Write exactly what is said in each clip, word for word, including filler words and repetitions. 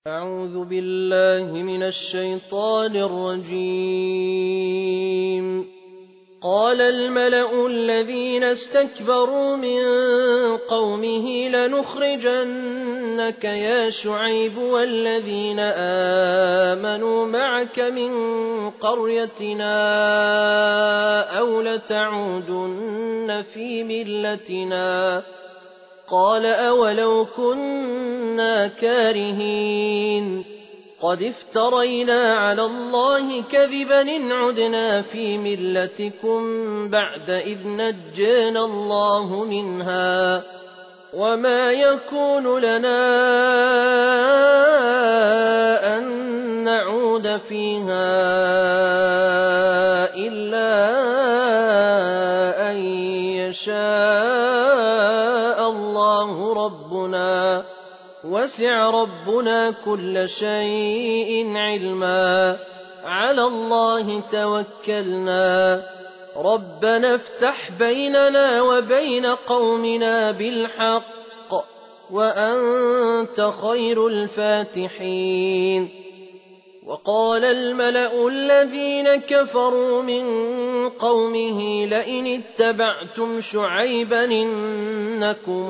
أعوذ بالله من الشيطان الرجيم. قال الملأ الذين استكبروا من قومه لنخرجنك يا شعيب والذين آمنوا معك من قريتنا أو لتعودن في ملتنا قال أولو كنا كارهين قد افترينا على الله كذبا إن عدنا في ملتكم بعد إذ نجانا الله منها وما يكون لنا أن نعود فيها إلا أن يشاء الله ربنا وسع ربنا كل شيء علما على الله توكلنا ربنا افتح بيننا وبين قومنا بالحق وأنت خير الفاتحين. وقال الملأ الذين كفروا من قومه لئن اتبعتم شعيبا إنكم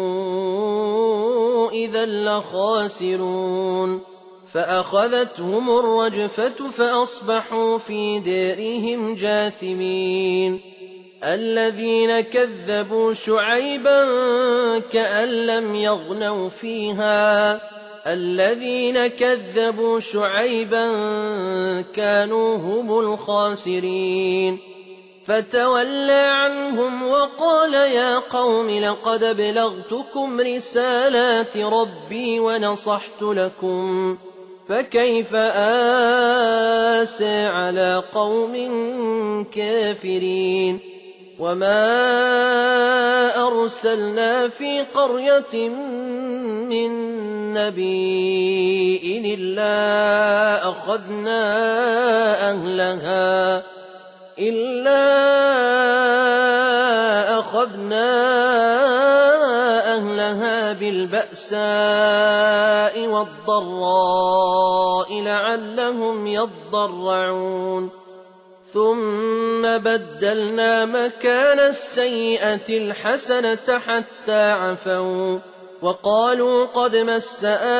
إذا لخاسرون فأخذتهم الرجفة فأصبحوا في دارهم جاثمين. الذين كذبوا شعيبا كأن لم يغنوا فيها الذين كذبوا شعيبا كانوا هم الخاسرين. فتولى عنهم وقال يا قوم لقد بلغتكم رسالات ربي ونصحت لكم فكيف آسى على قوم كافرين. وما أرسلنا في قرية من نبي إلا أخذنا أهلها إلا أخذنا أهلها بالبأساء والضراء لعلهم يضرعون ثم بدلنا مكان السيئة الحسنة حتى عفوا وقالوا قد مس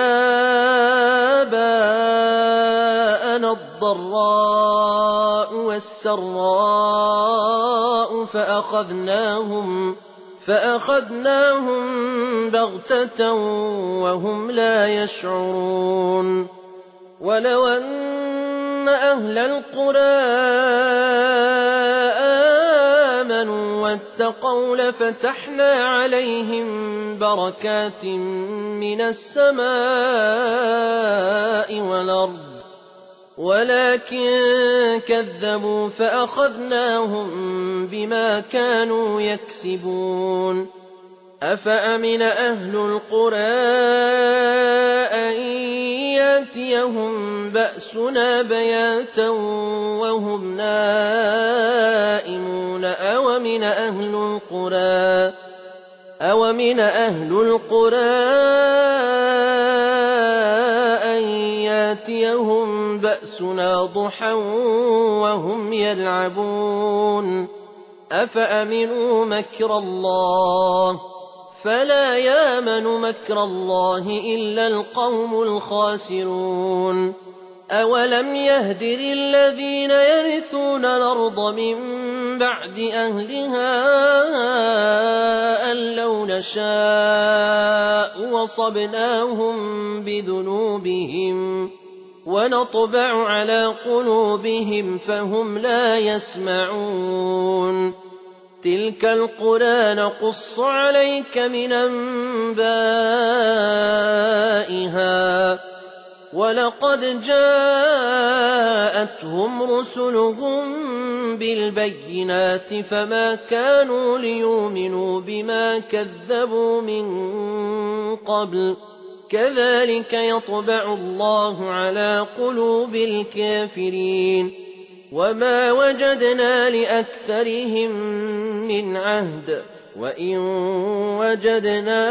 آباءنا الضراء والسراء فأخذناهم فأخذناهم بغتة وهم لا يشعرون. ولو أن أهل القرى آمنوا واتقوا لفتحنا عليهم بركات من السماء والأرض ولكن كذبوا فأخذناهم بما كانوا يكسبون. أفأمن أهل القرى أن ياتيهم بأسنا بياتا وهم نائمون أومن أهل القرى أومن أهل القرى أن ياتيهم بأسنا ضحى وهم يلعبون. أفأمنوا مكر الله فلا يامن مكر الله إلا القوم الخاسرون. أولم يهد للذين يرثون الأرض من بعد أهلها أن لو نشاء وصبناهم بذنوبهم ونطبع على قلوبهم فهم لا يسمعون. تلك القرى نقص عليك من أنبائها ولقد جاءتهم رسلهم بالبينات فما كانوا ليؤمنوا بما كذبوا من قبل كذلك يطبع الله على قلوب الكافرين. وما وجدنا لأكثرهم من عهد وَإِن وَجَدْنَا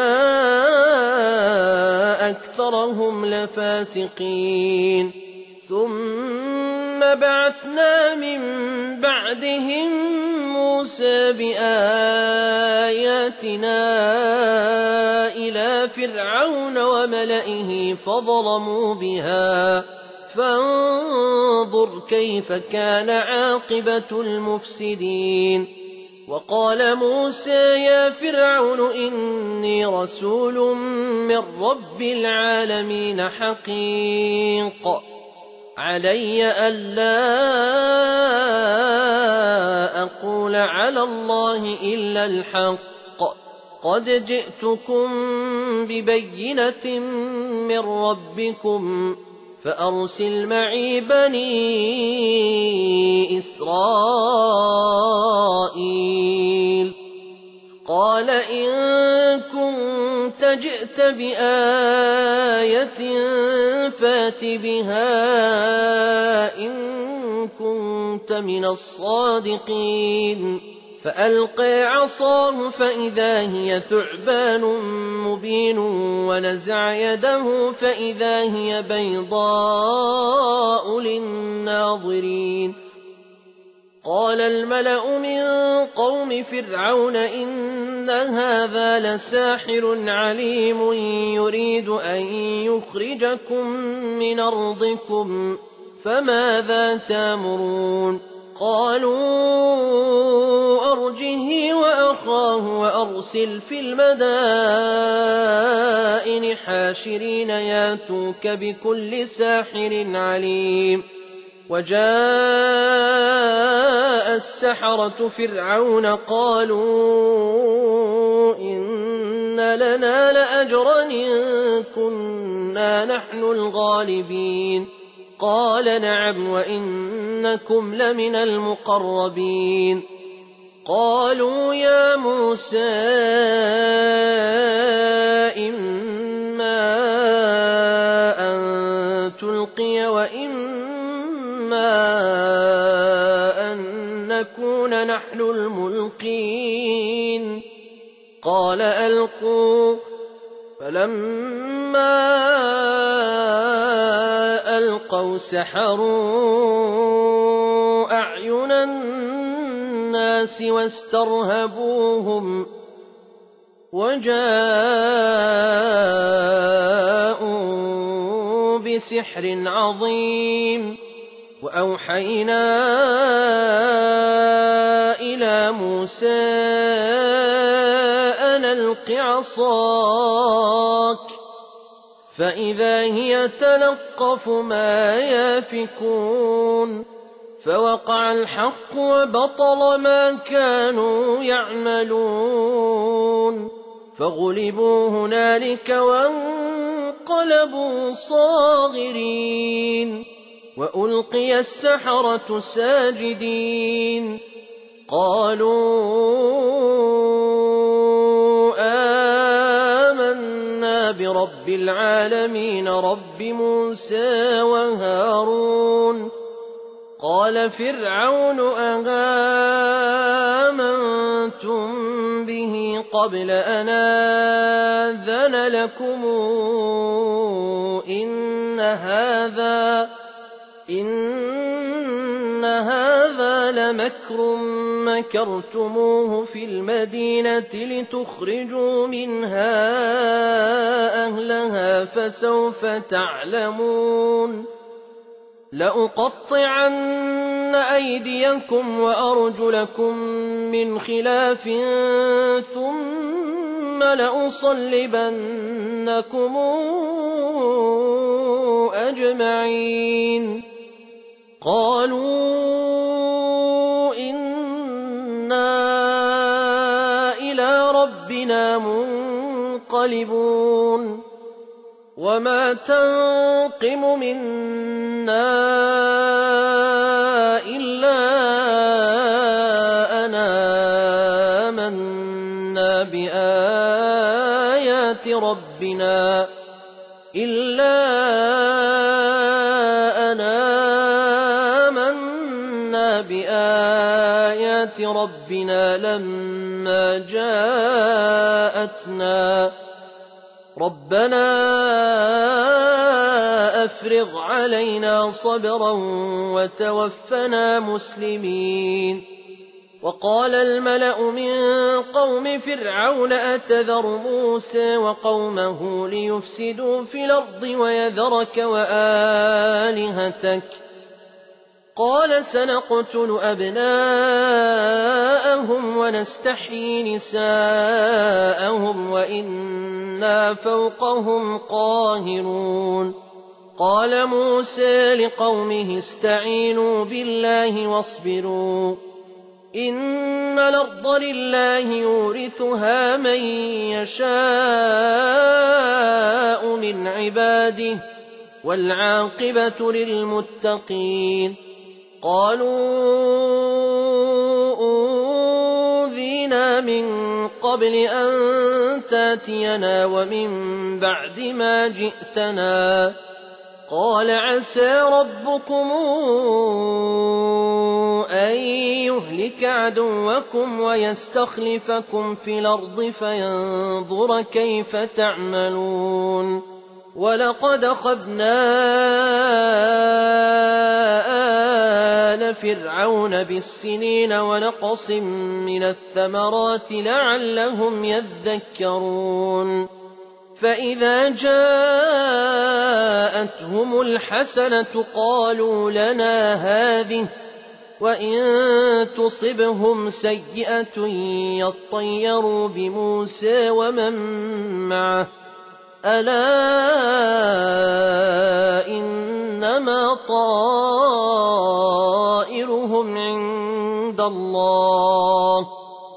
أَكْثَرَهُمْ لَفَاسِقِينَ ثُمَّ بَعَثْنَا مِن بَعْدِهِم مُّوسَىٰ بِآيَاتِنَا إِلَىٰ فِرْعَوْنَ وَمَلَئِهِ فَظَلَمُوا بِهَا فَانظُرْ كَيْفَ كَانَ عَاقِبَةُ الْمُفْسِدِينَ وَقَالَ مُوسَىٰ يَا فِرْعَوْنُ إِنِّي رَسُولٌ مِّن رَّبِّ الْعَالَمِينَ حَقِيقٌ عَلَيَّ أَلَّا أَقُولَ عَلَى اللَّهِ إِلَّا الْحَقَّ قَدْ جِئْتُكُم بِبَيِّنَةٍ مِّن رَّبِّكُمْ فَأَرْسِلْ مَعِي بَنِي إِسْرَائِيلَ قَالَ إِن كُنتَ جِئْتَ بِآيَةٍ فَأْتِ بِهَا إِن كُنتَ مِنَ الصَّادِقِينَ فَأَلْقَىٰ عَصَاهُ فَإِذَا هِيَ ثُعْبَانٌ مُّبِينٌ وَنَزَعَ يَدَهُ فَإِذَا هِيَ بَيْضَاءُ لِلنَّاظِرِينَ قَالَ الْمَلَأُ مِن قَوْمِ فِرْعَوْنَ إِنَّ هَٰذَا لَسَاحِرٌ عَلِيمٌ يُرِيدُ أَن يُخْرِجَكُم مِّنْ أَرْضِكُمْ فَمَاذَا تَأْمُرُونَ قَالُوا أَرْجِهِ وَأَخَاهُ وَأَرْسِلْ فِي الْمَدَائِنِ حَاشِرِينَ يَأْتُوكَ بِكُلِّ سَاحِرٍ عَلِيمٍ وَجَاءَ السَّحَرَةُ فِرْعَوْنَ قَالُوا إِنَّ لَنَا لَأَجْرًا إِن كُنَّا نَحْنُ الْغَالِبِينَ قَالَ نَعَمْ وَإِنَّكُمْ لَمِنَ الْمُقَرَّبِينَ قَالُوا يَا مُوسَىٰ إِمَّا أَن تُلْقِيَ وَإِمَّا أَن نَّكُونَ نَحْنُ الْمُلْقِينَ قَالَ أَلْقُوا فَلَمَّا أَلْقَوْا سَحَرُوا أَعْيُنَ النَّاسِ وَاسْتَرْهَبُوهُمْ وَجَاءُوا بِسِحْرٍ عَظِيمٍ وَأَوْحَيْنَا إِلَىٰ مُوسَىٰ أَنْ أَلْقِ عَصَاكَ فَإِذَا هِيَ تَلْقَفُ مَا يَأْفِكُونَ فَوَقَعَ الْحَقُّ وَبَطَلَ مَا كَانُوا يَعْمَلُونَ فَغُلِبُوا هُنَالِكَ وَانقَلَبُوا صَاغِرِينَ وَأُلْقِيَ السَّحَرَةُ سَاجِدِينَ قَالُوا آمَنَّا بِرَبِّ الْعَالَمِينَ رَبِّ مُوسَىٰ وَهَارُونَ قَالَ فِرْعَوْنُ أَآمَنتُم بِهِ قَبْلَ أَنْ آذَنَ لَكُمْ إِنَّ هَٰذَا إِنَّ هَٰذَا لَمَكْرٌ مَّكَرْتُمُوهُ فِي الْمَدِينَةِ لِتُخْرِجُوا مِنْهَا أَهْلَهَا فَسَوْفَ تَعْلَمُونَ لَأُقَطِّعَنَّ أَيْدِيَكُمْ وَأَرْجُلَكُم مِّنْ خِلَافٍ ثُمَّ لَأُصَلِّبَنَّكُمْ أَجْمَعِينَ قَالُوا إِنَّا إِلَىٰ رَبِّنَا مُنقَلِبُونَ وَمَا تَنقِمُ مِنَّا إِلَّا أَنْ آمَنَّا بِآيَاتِ رَبِّنَا إِلَّا أَنْ آمَنَّا بِآيَاتِ آيات ربنا لما جاءتنا ربنا أفرغ علينا صبرا وتوفنا مسلمين. وقال الملأ من قوم فرعون أتذر موسى وقومه ليفسدوا في الأرض ويذرك وآلهتك قال سنقتل أبناءهم ونستحيي نساءهم وإنا فوقهم قاهرون. قال موسى لقومه استعينوا بالله واصبروا إن الأرض لله يورثها من يشاء من عباده والعاقبة للمتقين. قالوا أوذينا من قبل أن تاتينا ومن بعد ما جئتنا قال عسى ربكم أن يهلك عدوكم ويستخلفكم في الأرض فينظر كيف تعملون. ولقد أخذنا آل فرعون بالسنين ونقص من الثمرات لعلهم يذكرون. فإذا جاءتهم الحسنة قالوا لنا هذه وإن تصبهم سيئة يطيروا بموسى ومن معه ألا إنما طائرهم عند الله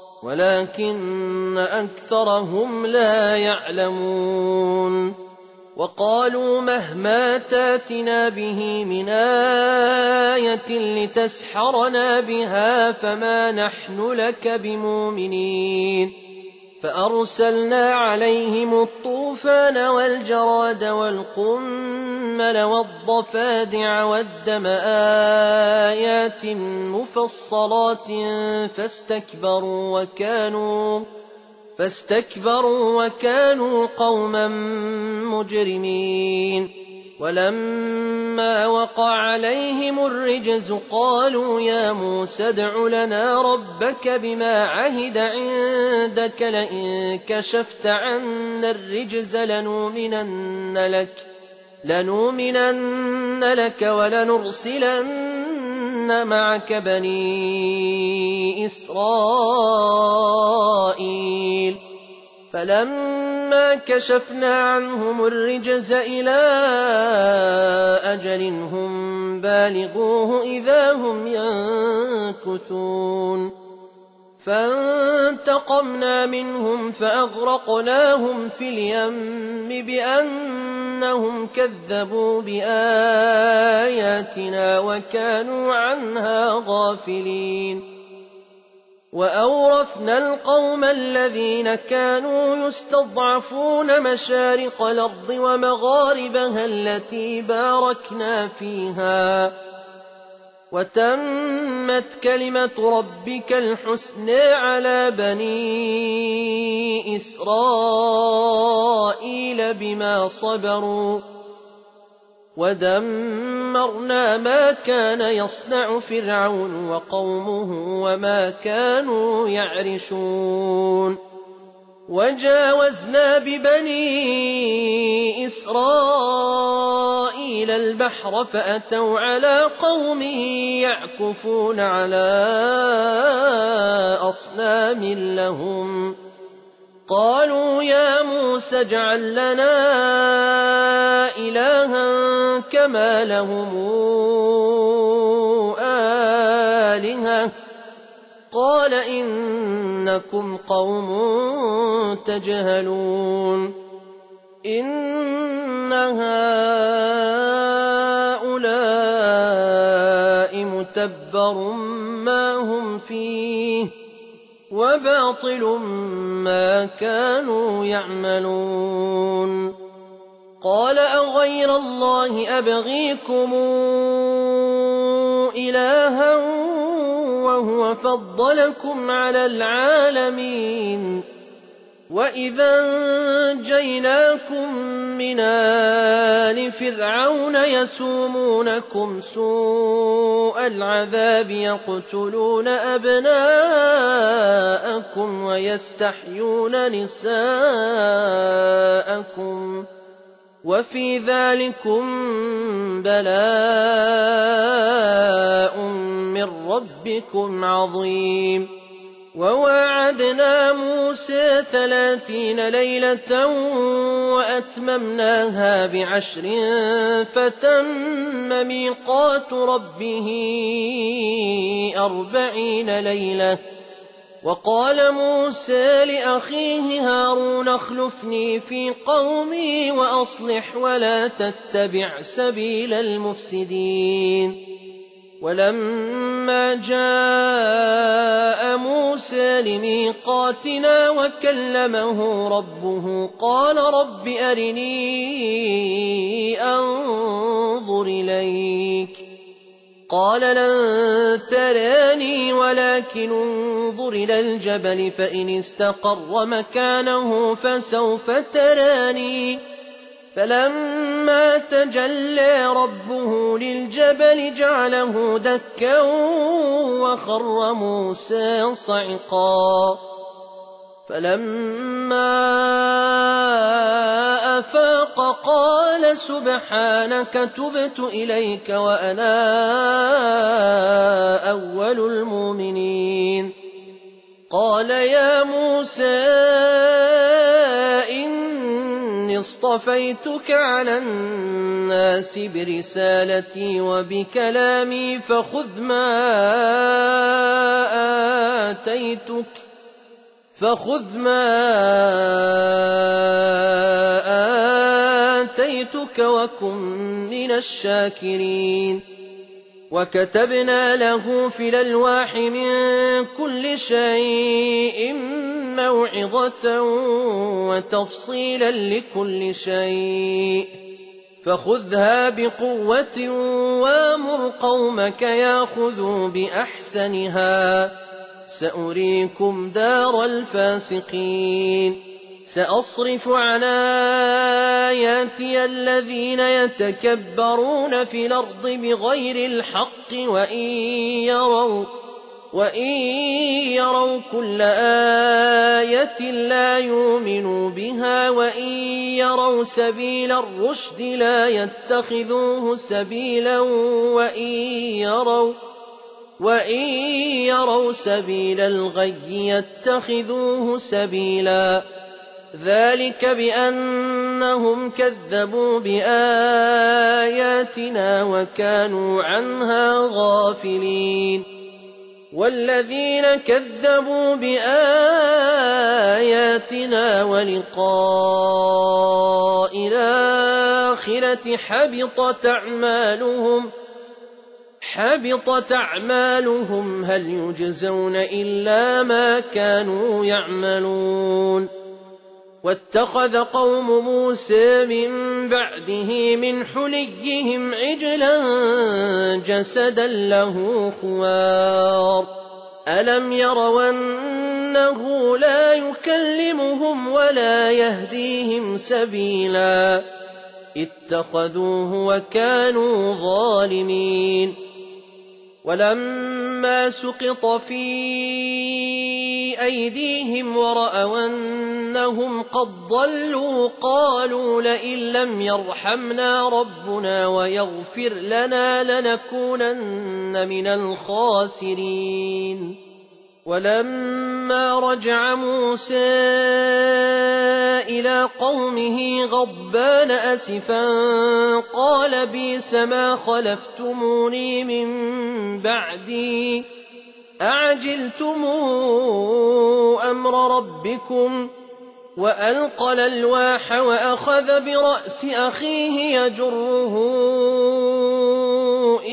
ولكن أكثرهم لا يعلمون. وقالوا مهما تاتنا به من آية لتسحرنا بها فما نحن لك بمؤمنين. فأرسلنا عليهم الطوفان والجراد والقمل والضفادع والدم آيات مفصلات فاستكبروا وكانوا فاستكبروا وكانوا قوما مجرمين. ولما وقع عليهم الرجز قالوا يا موسى ادع لنا ربك بما عهد عندك لئن كشفت عنا الرجز لنؤمنن لك لنؤمنن لك ولنرسلن معك بني إسرائيل. فلما كشفنا عنهم الرجز إلى أجل هم بالغوه إذا هم ينكثون. فانتقمنا منهم فأغرقناهم في اليم بأنهم كذبوا بآياتنا وكانوا عنها غافلين. وأورثنا القوم الذين كانوا يستضعفون مشارق الأرض ومغاربها التي باركنا فيها وتمت كلمة ربك الحسنى على بني إسرائيل بما صبروا ودمرنا ما كان يصنع فرعون وقومه وما كانوا يعرشون. وجاوزنا ببني إسرائيل البحر فأتوا على قوم يعكفون على أصنام لهم قالوا يا موسى اجعل لنا إلها كما لهم آلهة قال إنكم قوم تجهلون. إن هؤلاء متبر ما هم فيه وباطل ما كانوا يعملون. قال أغير الله أبغيكم إلها وهو فضلكم على العالمين وإذا أنجيناكم من آل فرعون يسومونكم سوء العذاب يقتلون أبناءكم ويستحيون نساءكم وفي ذلكم بلاء من ربكم عظيم وواعدنا موسى ثلاثين ليلة وأتممناها بعشر فتم ميقات ربه أربعين ليلة وقال موسى لأخيه هارون اخلفني في قومي وأصلح ولا تتبع سبيل المفسدين ولما جاء موسى لميقاتنا وكلمه ربه قال رب أرني أنظر إليك قال لن تراني ولكن انظر إلى الجبل فإن استقر مكانه فسوف تراني فلما تجلى ربه للجبل جعله دكا وخر موسى صعقا فلما أفاق قال سبحانك تبت إليك وأنا أول المؤمنين قال يا موسى إني اصطفيتك على الناس برسالتي وبكلامي فخذ ما آتيتك فخذ ما آتيتك وكن من الشاكرين وكتبنا له في الألواح من كل شيء موعظة وتفصيلا لكل شيء فخذها بقوة وامر قومك ياخذوا بأحسنها سأريكم دار الفاسقين سأصرف عن آياتي الذين يتكبرون في الأرض بغير الحق وإن يروا وإن يروا كل آية لا يؤمنوا بها وإن يروا سبيل الرشد لا يتخذوه سبيلا وإن يروا وإن يروا سبيل الغي يتخذوه سبيلا ذلك بأنهم كذبوا بآياتنا وكانوا عنها غافلين والذين كذبوا بآياتنا ولقاء الآخرة حبطت أعمالهم حبطت أعمالهم هل يجزون إلا ما كانوا يعملون واتخذ قوم موسى من بعده من حليهم عجلا جسدا له خوار ألم يروا أنه لا يكلمهم ولا يهديهم سبيلا اتخذوه وكانوا ظالمين ولما سقط في أيديهم ورأوا أنهم قد ضلوا قالوا لئن لم يرحمنا ربنا ويغفر لنا لنكونن من الخاسرين ولما رجع موسى إلى قومه غضبان أسفا قال بئس ما خلفتموني من بعدي أعجلتم أمر ربكم وألقى الألواح وأخذ برأس أخيه يجره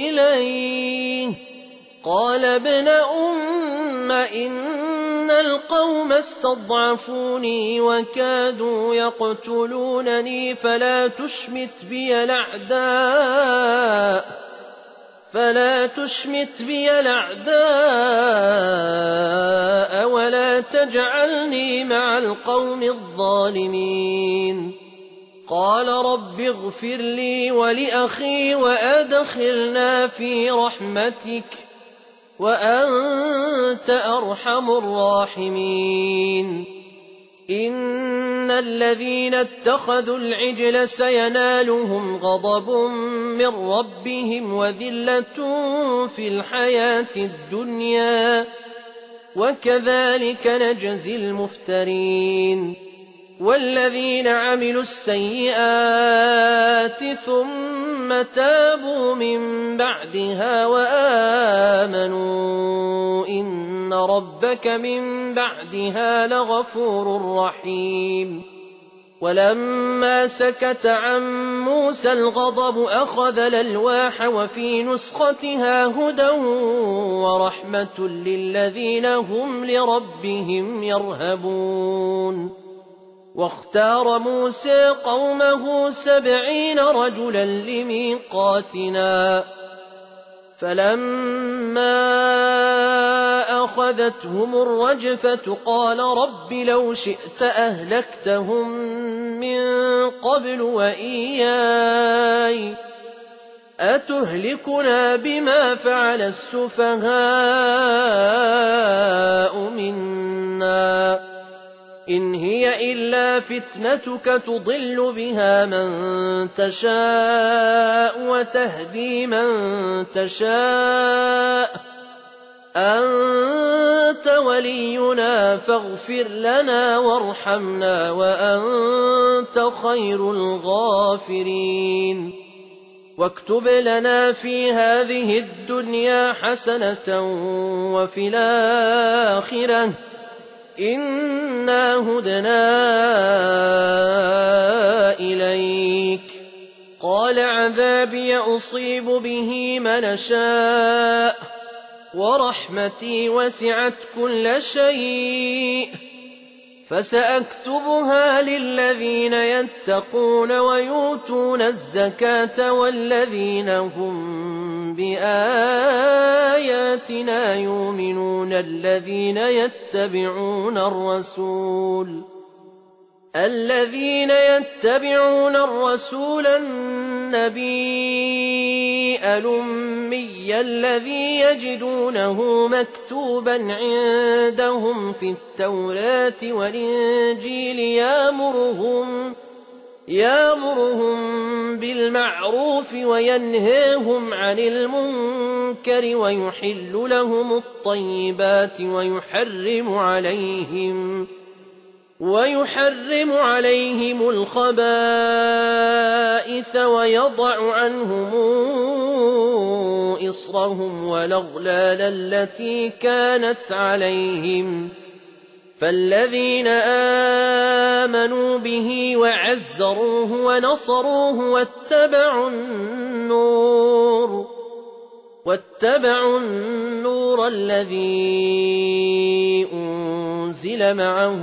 إليه قال ابن أم إن القوم استضعفوني وكادوا يقتلونني فلا تشمت بي الأعداء فلا تشمت بي الأعداء ولا تجعلني مع القوم الظالمين. قال رب اغفر لي ولأخي وأدخلنا في رحمتك وأنت أرحم الراحمين. إن الذين اتخذوا العجل سينالهم غضب من ربهم وذلة في الحياة الدنيا وكذلك نجزي المفترين. والذين عملوا السيئات ثم تابوا من بعدها وآمنوا إن ربك من بعدها لغفور رحيم. ولما سكت عن موسى الغضب أخذ الألواح وفي نسختها هدى ورحمة للذين هم لربهم يرهبون. واختار موسى قومه سبعين رجلا لميقاتنا فلما أخذتهم الرجفة قال رب لو شئت أهلكتهم من قبل وإياي أتهلكنا بما فعل السفهاء منا إن هي إلا فتنتك تضل بها من تشاء وتهدي من تشاء أنت ولينا فاغفر لنا وارحمنا وأنت خير الغافرين. واكتب لنا في هذه الدنيا حسنة وفي الآخرة إنا هدنا إليك. قال عذابي أصيب به من أشاء ورحمتي وسعت كل شيء فسأكتبها للذين يتقون ويؤتون الزكاة والذين هم بآياتنا يؤمنون. الذين يتبعون الرسول الذين يتبعون الرسول النبي الأمي الذي يجدونه مكتوبا عندهم في التوراة والإنجيل يأمرهم يأمرهم بالمعروف وينهاهم عن المنكر ويحل لهم الطيبات ويحرم عليهم ويحرم عليهم الخبائث ويضع عنهم إصرهم والأغلال التي كانت عليهم. فالذين آمنوا به وعزروه ونصروه واتبعوا النور واتبعوا النور الذي أنزل معه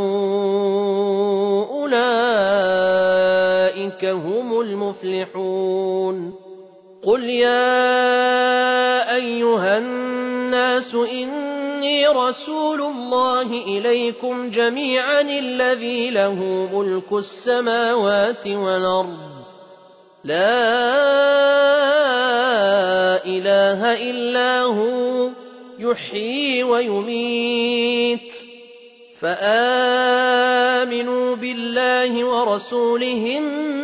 أولئك هم المفلحون. قل يا أيها الناس إني رسول الله إليكم جميعا الذي له ملك السماوات والأرض لا إله إلا هو يحيي ويميت. فآمنوا بالله ورسوله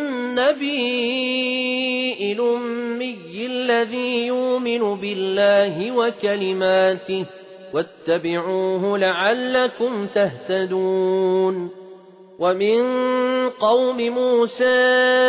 النبي الأمي الذي يؤمن بالله وكلماته واتبعوه لعلكم تهتدون. ومن قوم موسى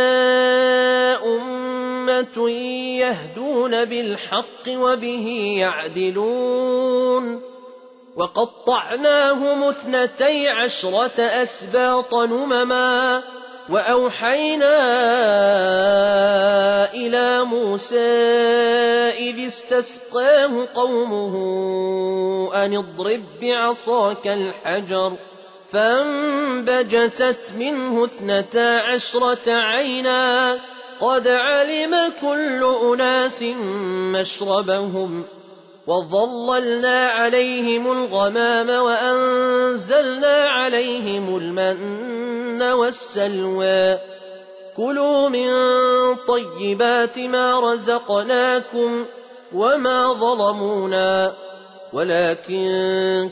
أمة يهدون بالحق وبه يعدلون. وقطعناهم اثنتي عشرة أسباط نمما وأوحينا إلى موسى إذ استسقاه قومه أن اضرب بعصاك الحجر فانبجست منه اثنتا عشرة عينا قد علم كل أناس مشربهم وظللنا عليهم الغمام وأنزلنا عليهم المن والسلوى كلوا من طيبات ما رزقناكم وما ظلمونا ولكن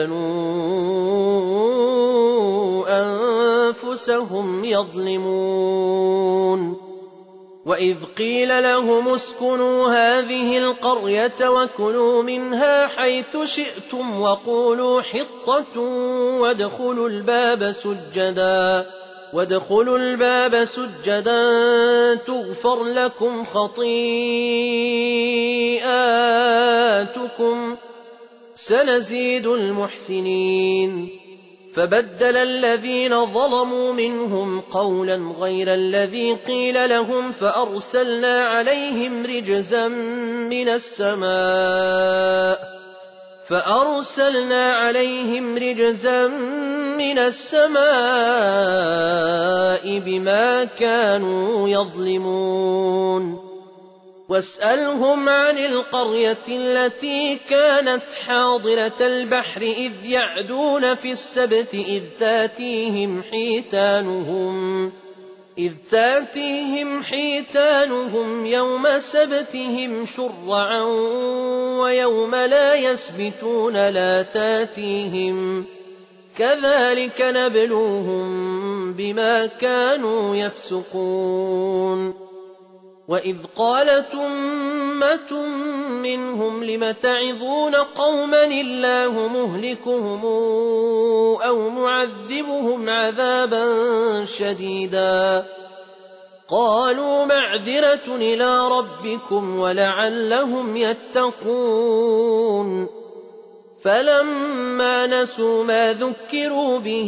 كانوا أنفسهم يظلمون وإذ قيل لهم اسكنوا هذه القرية وكلوا منها حيث شئتم وقولوا حطة وادخلوا الباب سجدا وادخلوا الباب سجدا تغفر لكم خطيئاتكم سنزيد المحسنين فبدل الذين ظلموا منهم قولا غير الذي قيل لهم فأرسلنا عليهم رجزا من السماء فأرسلنا عليهم رجزا من السماء بما كانوا يظلمون واسألهم عن القرية التي كانت حاضرة البحر إذ يعدون في السبت إذ تاتيهم حيتانهم إذ تاتيهم حيتانهم يوم سبتهم شرعا ويوم لا يسبتون لا تاتيهم كذلك نبلوهم بما كانوا يفسقون وإذ قالت أمة منهم لم تعظون قوما الله مهلكهم أو معذبهم عذابا شديدا قالوا معذرة إلى ربكم ولعلهم يتقون فلما نسوا ما ذكروا به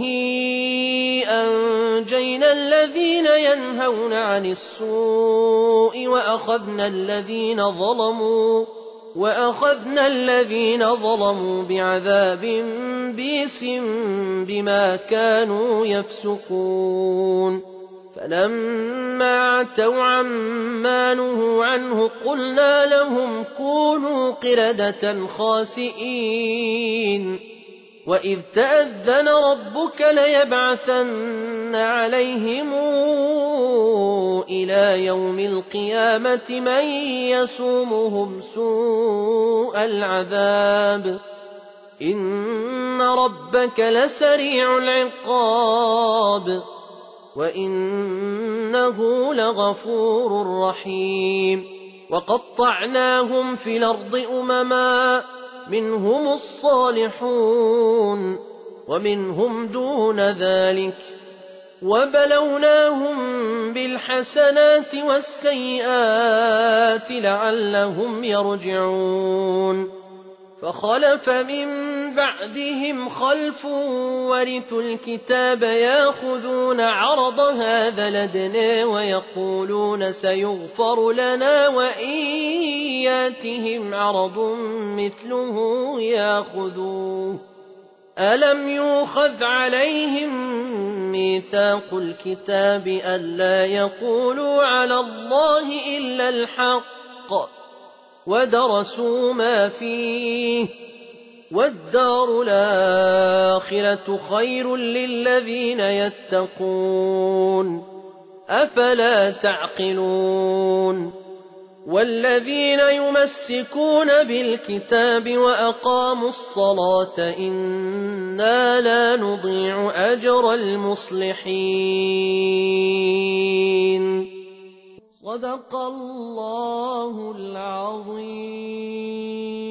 أنجينا الذين ينهون عن السوء وأخذنا الذين ظلموا وأخذنا الذين ظلموا بعذاب بئس بما كانوا يفسقون فلما عتوا عما نهوا عنه قلنا لهم كونوا قردة خاسئين وإذ تأذن ربك ليبعثن عليهم إلى يوم القيامة من يسومهم سوء العذاب إن ربك لسريع العقاب وإنه لغفور رحيم وقطعناهم في الأرض أمما منهم الصالحون ومنهم دون ذلك وبلوناهم بالحسنات والسيئات لعلهم يرجعون فخلف من بعدهم خلف ورثوا الكتاب ياخذون عرض هذا الأدنى ويقولون سيغفر لنا وإن ياتهم عرض مثله ياخذوه ألم يؤخذ عليهم ميثاق الكتاب ألا يقولوا على الله إلا الحق ودرسوا ما فيه والدار الآخرة خير للذين يتقون أفلا تعقلون والذين يمسكون بالكتاب وأقاموا الصلاة إنا لا نضيع أجر المصلحين صدق الله العظيم.